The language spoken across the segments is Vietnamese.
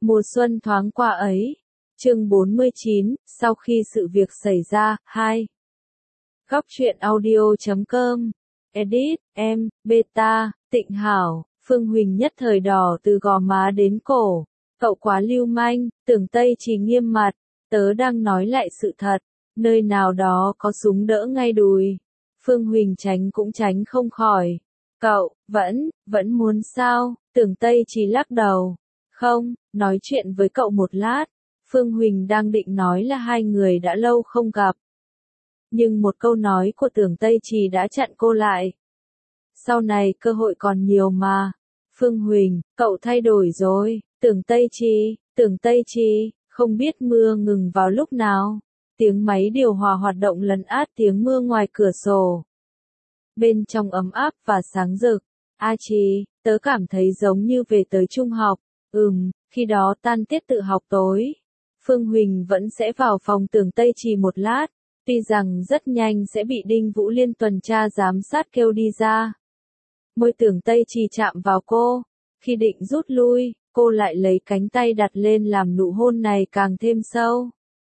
Mùa xuân thoáng qua ấy. Chương 49, sau khi sự việc xảy ra, 2. Góc truyện audio.com. Edit, em, Beta, Tịnh Hảo, Phương Huỳnh nhất thời đỏ từ gò má đến cổ. Cậu quá lưu manh, Tưởng Tây Chỉ nghiêm mặt. Tớ đang nói lại sự thật. Nơi nào đó có súng đỡ ngay đùi. Phương Huỳnh tránh cũng tránh không khỏi. Cậu, vẫn muốn sao? Tưởng Tây Chỉ lắc đầu. Không, nói chuyện với cậu một lát. Phương Huỳnh đang định nói là hai người đã lâu không gặp. Nhưng một câu nói của Tưởng Tây Trì đã chặn cô lại. Sau này cơ hội còn nhiều mà. Phương Huỳnh, cậu thay đổi rồi. Tưởng Tây Trì, không biết mưa ngừng vào lúc nào. Tiếng máy điều hòa hoạt động lấn át tiếng mưa ngoài cửa sổ. Bên trong ấm áp và sáng rực. A Trì, tớ cảm thấy giống như về tới trung học. Khi đó tan tiết tự học tối. Phương Huỳnh vẫn sẽ vào phòng Tưởng Tây Trì một lát. Tuy rằng rất nhanh sẽ bị Đinh Vũ Liên tuần tra giám sát kêu đi ra. Môi Tưởng Tây Trì chạm vào cô. Khi định rút lui, cô lại lấy cánh tay đặt lên làm nụ hôn này càng thêm sâu.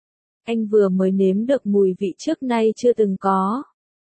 Anh vừa mới nếm được mùi vị trước nay chưa từng có.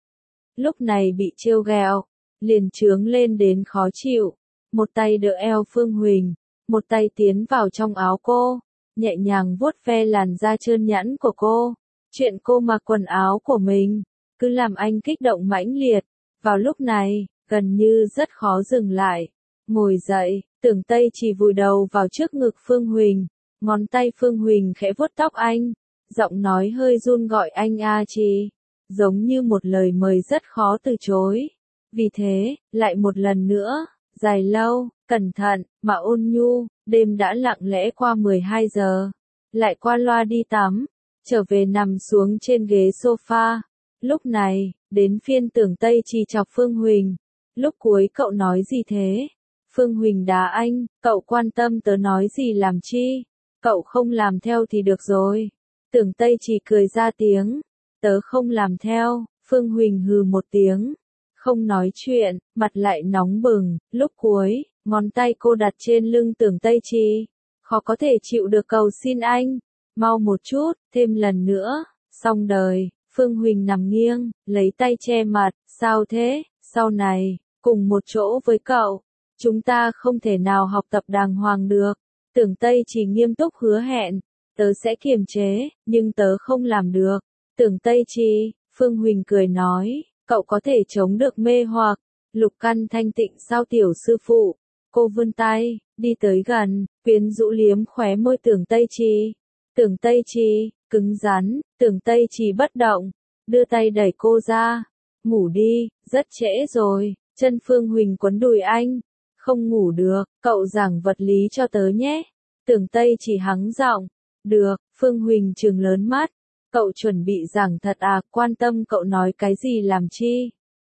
Lúc này bị trêu ghẹo, liền chướng lên đến khó chịu. Một tay đỡ eo Phương Huỳnh, một tay tiến vào trong áo cô, nhẹ nhàng vuốt ve làn da trơn nhẵn của cô. Chuyện cô mặc quần áo của mình, cứ làm anh kích động mãnh liệt. Vào lúc này, gần như rất khó dừng lại. Ngồi dậy, Tưởng Tây Chỉ vùi đầu vào trước ngực Phương Huỳnh. Ngón tay Phương Huỳnh khẽ vuốt tóc anh. Giọng nói hơi run gọi anh A Trì. Giống như một lời mời rất khó từ chối. Vì thế, lại một lần nữa, dài lâu, cẩn thận, mà ôn nhu. Đêm đã lặng lẽ qua 12 giờ. Lại qua loa đi tắm. Trở về nằm xuống trên ghế sofa. Lúc này, đến phiên Tưởng Tây Chỉ chọc Phương Huỳnh. Lúc cuối cậu nói gì thế? Phương Huỳnh đá anh, cậu quan tâm tớ nói gì làm chi? Cậu không làm theo thì được rồi. Tưởng Tây Chỉ cười ra tiếng. Tớ không làm theo. Phương Huỳnh hừ một tiếng. Không nói chuyện, mặt lại nóng bừng. Lúc cuối, ngón tay cô đặt trên lưng Tưởng Tây Chỉ. Khó có thể chịu được cầu xin anh. Mau một chút, thêm lần nữa. Xong đời. Phương Huỳnh nằm nghiêng, lấy tay che mặt. Sao thế? Sau này, cùng một chỗ với cậu. Chúng ta không thể nào học tập đàng hoàng được. Tưởng Tây Chỉ nghiêm túc hứa hẹn. Tớ sẽ kiềm chế, nhưng tớ không làm được. Tưởng Tây Chỉ, Phương Huỳnh cười nói, cậu có thể chống được mê hoặc. Lục căn thanh tịnh sao tiểu sư phụ. Cô vươn tay, đi tới gần, quyến rũ liếm khóe môi Tưởng Tây Chỉ. Tưởng Tây Chỉ, cứng rắn, Tưởng Tây Chỉ bất động, đưa tay đẩy cô ra. Ngủ đi, rất trễ rồi. Chân Phương Huỳnh quấn đùi anh. Không ngủ được, cậu giảng vật lý cho tớ nhé. Tưởng Tây Chỉ hắng giọng. Được, Phương Huỳnh trừng lớn mắt. Cậu chuẩn bị giảng thật à, quan tâm cậu nói cái gì làm chi?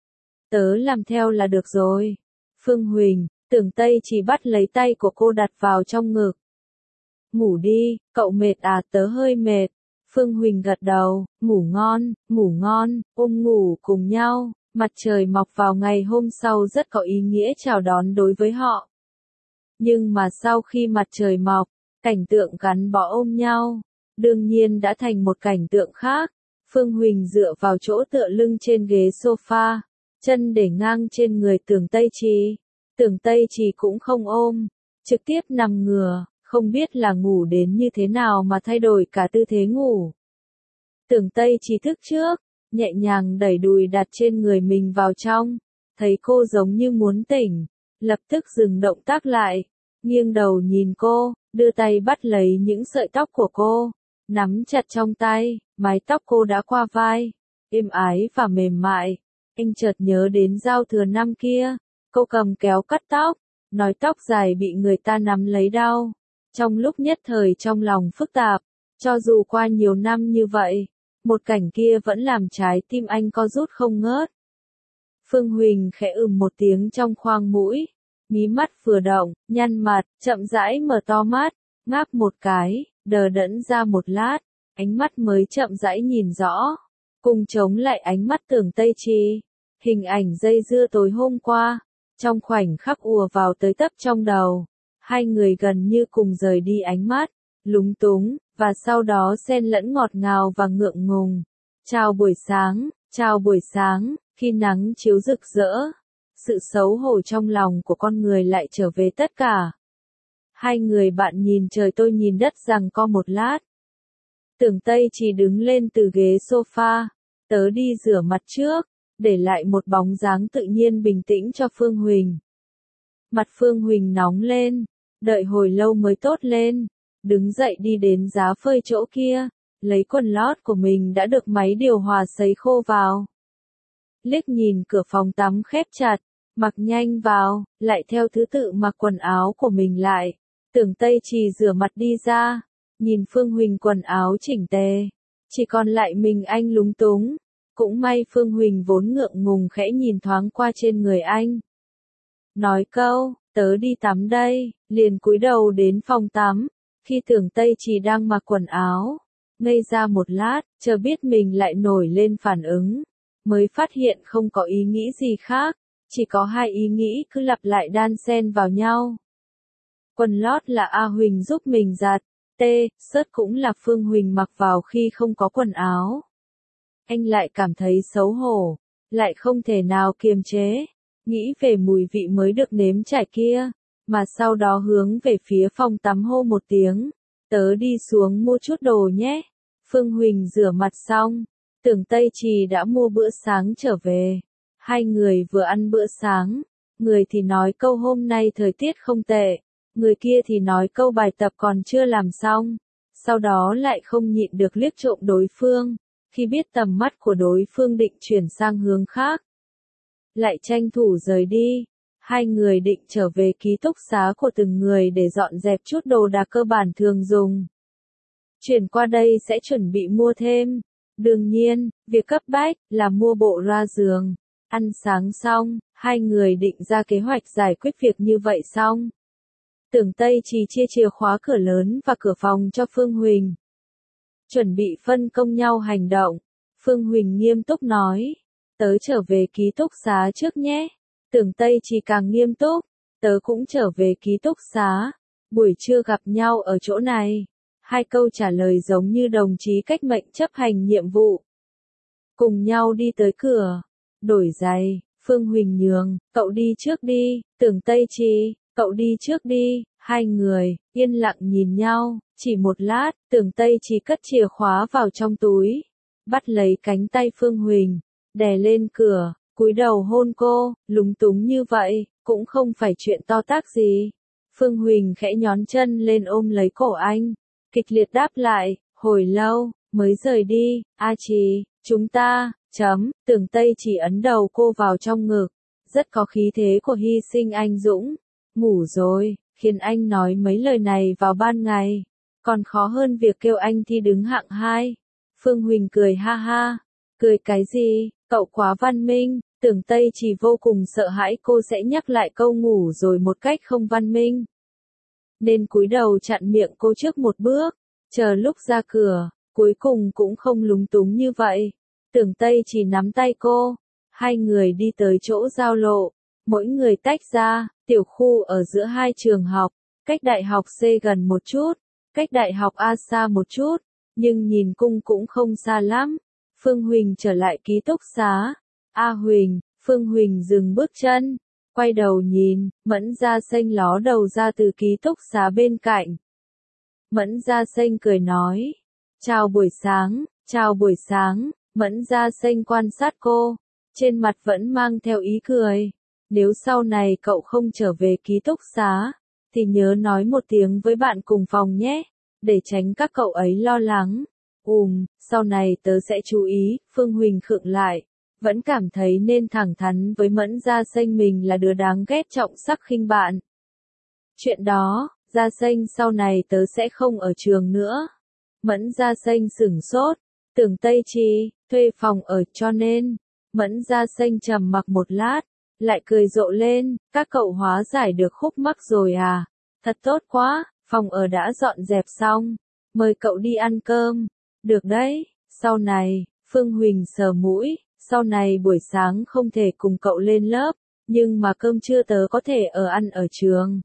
Tớ làm theo là được rồi. Phương Huỳnh, Tưởng Tây Chỉ bắt lấy tay của cô đặt vào trong ngực. Ngủ đi, cậu mệt à, tớ hơi mệt. Phương Huỳnh gật đầu, ngủ ngon, ôm ngủ cùng nhau. Mặt trời mọc vào ngày hôm sau rất có ý nghĩa chào đón đối với họ. Nhưng mà sau khi mặt trời mọc, cảnh tượng gắn bó ôm nhau, đương nhiên đã thành một cảnh tượng khác. Phương Huỳnh dựa vào chỗ tựa lưng trên ghế sofa, chân để ngang trên người Tưởng Tây Chỉ. Tưởng Tây Chỉ cũng không ôm, trực tiếp nằm ngửa, không biết là ngủ đến như thế nào mà thay đổi cả tư thế ngủ. Tưởng Tây Chỉ thức trước, nhẹ nhàng đẩy đùi đặt trên người mình vào trong, thấy cô giống như muốn tỉnh, lập tức dừng động tác lại, nghiêng đầu nhìn cô, đưa tay bắt lấy những sợi tóc của cô, nắm chặt trong tay, mái tóc cô đã qua vai, êm ái và mềm mại. Anh chợt nhớ đến giao thừa năm kia, cô cầm kéo cắt tóc, nói tóc dài bị người ta nắm lấy đau. Trong lúc nhất thời trong lòng phức tạp, cho dù qua nhiều năm như vậy, một cảnh kia vẫn làm trái tim anh co rút không ngớt. Phương Huỳnh khẽ một tiếng trong khoang mũi, mí mắt vừa động, nhăn mặt, chậm rãi mở to mắt, ngáp một cái, đờ đẫn ra một lát, ánh mắt mới chậm rãi nhìn rõ, cùng chống lại ánh mắt Tưởng Tây Chỉ. Hình ảnh dây dưa tối hôm qua, trong khoảnh khắc ùa vào tới tấp trong đầu. Hai người gần như cùng rời đi ánh mắt, lúng túng, và sau đó xen lẫn ngọt ngào và ngượng ngùng. Chào buổi sáng, khi nắng chiếu rực rỡ, sự xấu hổ trong lòng của con người lại trở về tất cả. Hai người bạn nhìn trời tôi nhìn đất giằng co một lát. Tưởng Tây chỉ đứng lên từ ghế sofa, tớ đi rửa mặt trước, để lại một bóng dáng tự nhiên bình tĩnh cho Phương Huỳnh. Mặt Phương Huỳnh nóng lên, đợi hồi lâu mới tốt lên, đứng dậy đi đến giá phơi chỗ kia, lấy quần lót của mình đã được máy điều hòa sấy khô vào. Liếc nhìn cửa phòng tắm khép chặt, mặc nhanh vào, lại theo thứ tự mặc quần áo của mình lại. Tưởng Tây Trì rửa mặt đi ra, nhìn Phương Huỳnh quần áo chỉnh tề, chỉ còn lại mình anh lúng túng. Cũng may Phương Huỳnh vốn ngượng ngùng khẽ nhìn thoáng qua trên người anh. Nói câu, tớ đi tắm đây, liền cúi đầu đến phòng tắm, khi Tưởng Tây Trì đang mặc quần áo. Ngây ra một lát, chờ biết mình lại nổi lên phản ứng, mới phát hiện không có ý nghĩ gì khác, chỉ có hai ý nghĩ cứ lặp lại đan xen vào nhau. Quần lót là A Huỳnh giúp mình giặt, sớt cũng là Phương Huỳnh mặc vào khi không có quần áo. Anh lại cảm thấy xấu hổ, lại không thể nào kiềm chế, nghĩ về mùi vị mới được nếm trải kia, mà sau đó hướng về phía phòng tắm hô một tiếng, tớ đi xuống mua chút đồ nhé. Phương Huỳnh rửa mặt xong, Tưởng Tây Trì đã mua bữa sáng trở về. Hai người vừa ăn bữa sáng, người thì nói câu hôm nay thời tiết không tệ, người kia thì nói câu bài tập còn chưa làm xong, sau đó lại không nhịn được liếc trộm đối phương, khi biết tầm mắt của đối phương định chuyển sang hướng khác. Lại tranh thủ rời đi, hai người định trở về ký túc xá của từng người để dọn dẹp chút đồ đạc cơ bản thường dùng. Chuyển qua đây sẽ chuẩn bị mua thêm. Đương nhiên, việc cấp bách là mua bộ loa giường. Ăn sáng xong, hai người định ra kế hoạch giải quyết việc như vậy xong. Tưởng Tây Trì chia chìa khóa cửa lớn và cửa phòng cho Phương Huỳnh. Chuẩn bị phân công nhau hành động. Phương Huỳnh nghiêm túc nói, tớ trở về ký túc xá trước nhé. Tưởng Tây Trì càng nghiêm túc, tớ cũng trở về ký túc xá. Buổi trưa gặp nhau ở chỗ này. Hai câu trả lời giống như đồng chí cách mệnh chấp hành nhiệm vụ. Cùng nhau đi tới cửa, đổi giày, Phương Huỳnh nhường, cậu đi trước đi, Tưởng Tây Trì, cậu đi trước đi. Hai người, yên lặng nhìn nhau, chỉ một lát, Tưởng Tây Trì cất chìa khóa vào trong túi, bắt lấy cánh tay Phương Huỳnh, đè lên cửa, cúi đầu hôn cô, lúng túng như vậy, cũng không phải chuyện to tát gì. Phương Huỳnh khẽ nhón chân lên ôm lấy cổ anh, kịch liệt đáp lại, hồi lâu, mới rời đi, A Trì, chúng ta, Tưởng Tây Trì ấn đầu cô vào trong ngực, rất có khí thế của hy sinh anh dũng. Ngủ rồi, khiến anh nói mấy lời này vào ban ngày, còn khó hơn việc kêu anh thi đứng hạng 2. Phương Huỳnh cười ha ha, cười cái gì, cậu quá văn minh. Tưởng Tây Trì vô cùng sợ hãi cô sẽ nhắc lại câu ngủ rồi một cách không văn minh, nên cúi đầu chặn miệng cô trước một bước, chờ lúc ra cửa, cuối cùng cũng không lúng túng như vậy. Tưởng Tây Trì nắm tay cô, hai người đi tới chỗ giao lộ, mỗi người tách ra, tiểu khu ở giữa hai trường học, cách đại học C gần một chút, cách đại học A xa một chút, nhưng nhìn cung cũng không xa lắm. Phương Huỳnh trở lại ký túc xá. A Huỳnh, Phương Huỳnh dừng bước chân, quay đầu nhìn, Mẫn Gia Xanh ló đầu ra từ ký túc xá bên cạnh. Mẫn Gia Xanh cười nói, chào buổi sáng, Mẫn Gia Xanh quan sát cô, trên mặt vẫn mang theo ý cười. Nếu sau này cậu không trở về ký túc xá, thì nhớ nói một tiếng với bạn cùng phòng nhé, để tránh các cậu ấy lo lắng. Sau này tớ sẽ chú ý. Phương Huỳnh khựng lại, vẫn cảm thấy nên thẳng thắn với Mẫn Gia Xanh mình là đứa đáng ghét trọng sắc khinh bạn. Chuyện đó, Gia Xanh sau này tớ sẽ không ở trường nữa. Mẫn Gia Xanh sửng sốt, Tưởng Tây Trì, thuê phòng ở cho nên. Mẫn Gia Xanh trầm mặc một lát, lại cười rộ lên, các cậu hóa giải được khúc mắc rồi à, thật tốt quá, phòng ở đã dọn dẹp xong, mời cậu đi ăn cơm, được đấy, sau này, Phương Huỳnh sờ mũi, sau này buổi sáng không thể cùng cậu lên lớp, nhưng mà cơm trưa tớ có thể ăn ở trường,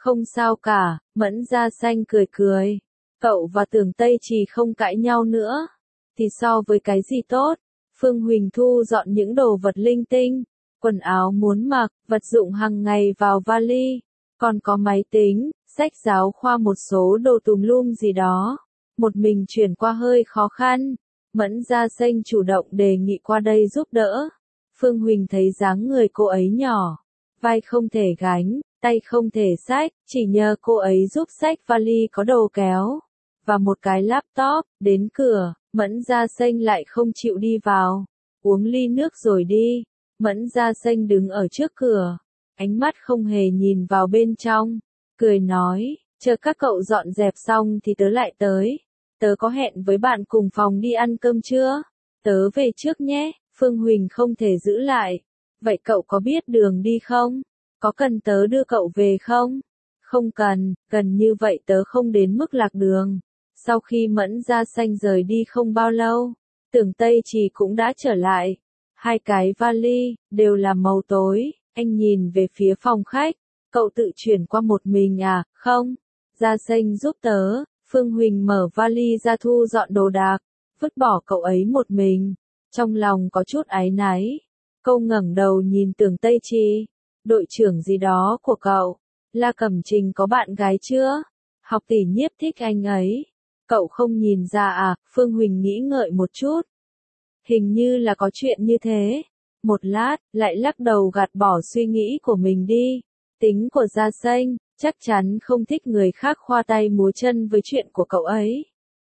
Không sao cả, Mẫn Gia Xanh cười cười. Cậu và Tưởng Tây Trì không cãi nhau nữa. Thì so với cái gì tốt? Phương Huỳnh thu dọn những đồ vật linh tinh, quần áo muốn mặc, vật dụng hàng ngày vào vali. Còn có máy tính, sách giáo khoa một số đồ tùm lum gì đó. Một mình chuyển qua hơi khó khăn. Mẫn Gia Xanh chủ động đề nghị qua đây giúp đỡ. Phương Huỳnh thấy dáng người cô ấy nhỏ, vai không thể gánh, tay không thể xách, chỉ nhờ cô ấy giúp xách vali có đầu kéo và một cái laptop. Đến cửa, Mẫn Gia Xanh lại không chịu đi vào. Uống ly nước rồi đi. Mẫn Gia Xanh đứng ở trước cửa, ánh mắt không hề nhìn vào bên trong, cười nói, chờ các cậu dọn dẹp xong thì tớ lại tới. Tớ có hẹn với bạn cùng phòng đi ăn cơm trưa. Tớ về trước nhé. Phương Huỳnh không thể giữ lại. Vậy cậu có biết đường đi không? Có cần tớ đưa cậu về không? Không cần, gần như vậy tớ không đến mức lạc đường. Sau khi Mẫn Gia Xanh rời đi không bao lâu, Tưởng Tây Trì cũng đã trở lại. Hai cái vali, đều là màu tối. Anh nhìn về phía phòng khách. Cậu tự chuyển qua một mình à? Không. Gia Xanh giúp tớ. Phương Huỳnh mở vali ra thu dọn đồ đạc, vứt bỏ cậu ấy một mình. Trong lòng có chút áy náy. Cô ngẩng đầu nhìn Tưởng Tây Trì. Đội trưởng gì đó của cậu, La Cẩm Trình có bạn gái chưa? Học tỷ Nhiếp thích anh ấy. Cậu không nhìn ra à? Phương Huỳnh nghĩ ngợi một chút. Hình như là có chuyện như thế. Một lát, lại lắc đầu gạt bỏ suy nghĩ của mình đi. Tính của Gia Xanh, chắc chắn không thích người khác khoa tay múa chân với chuyện của cậu ấy.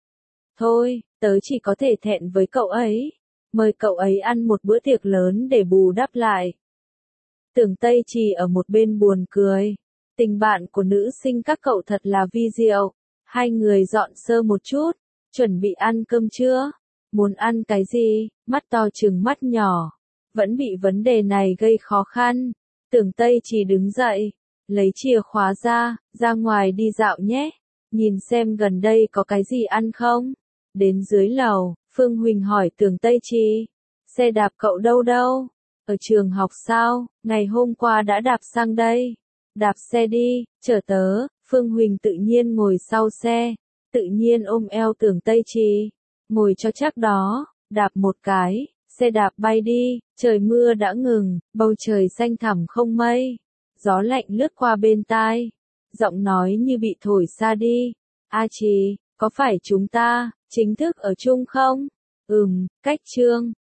Thôi, tớ chỉ có thể thẹn với cậu ấy. Mời cậu ấy ăn một bữa tiệc lớn để bù đắp lại. Tưởng Tây Trì ở một bên buồn cười. Tình bạn của nữ sinh các cậu thật là vi diệu. Hai người dọn sơ một chút, chuẩn bị ăn cơm trưa. Muốn ăn cái gì? Mắt to trừng mắt nhỏ. Vẫn bị vấn đề này gây khó khăn. Tưởng Tây Trì đứng dậy, lấy chìa khóa ra ngoài đi dạo nhé. Nhìn xem gần đây có cái gì ăn không? Đến dưới lầu, Phương Huỳnh hỏi Tưởng Tây Trì. Xe đạp cậu đâu? Ở trường học sao? Ngày hôm qua đã đạp sang đây. Đạp xe đi, chở tớ. Phương Huỳnh tự nhiên ngồi sau xe, tự nhiên ôm eo Tưởng Tây Trì. Ngồi cho chắc đó, đạp một cái, xe đạp bay đi, trời mưa đã ngừng, bầu trời xanh thẳm không mây. Gió lạnh lướt qua bên tai, giọng nói như bị thổi xa đi. A Trì, có phải chúng ta chính thức ở chung không? Cách chương